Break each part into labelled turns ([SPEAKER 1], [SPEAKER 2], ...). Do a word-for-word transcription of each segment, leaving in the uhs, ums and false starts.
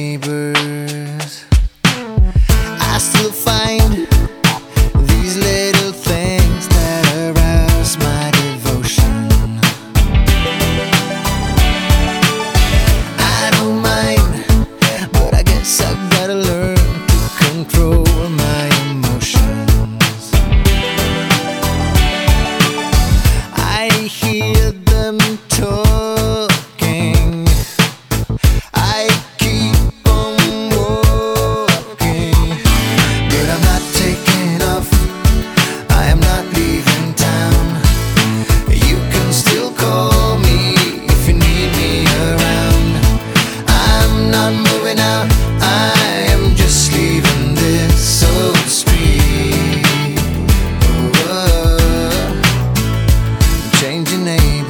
[SPEAKER 1] neighbors. I still find these little things that arouse my devotion. I don't mind, but I guess I've gotta learn to control my emotions. I hear them talking, I keep on walking, but I'm not taking off, I am not leaving town. You can still call me if you need me around. I'm not moving out, I am just leaving this old street. Oh, changing neighbors.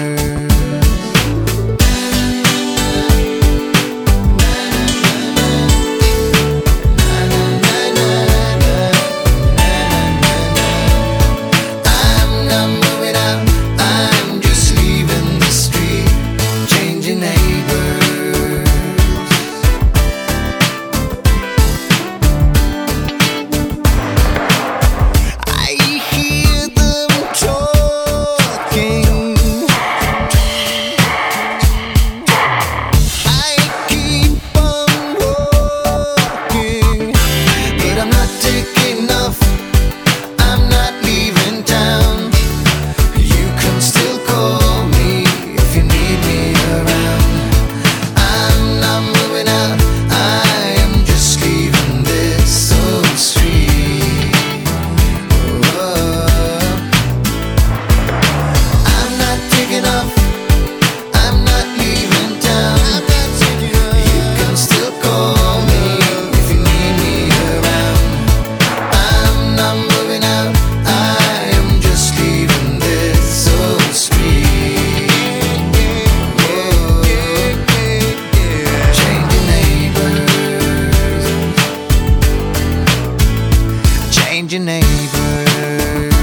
[SPEAKER 1] I'm not moving out, I'm just leaving the street, changing neighbors. I hear them talking, I keep on walking, but I'm not taking off, I'm not leaving town. You can still call me if you need me around. I'm not moving out, I am just leaving this old street. Oh, I'm not taking off, I'm not leaving town. You can still call me if you need me around. I'm not moving out, I am just leaving this old street. Oh, changing neighbors, changing neighbors.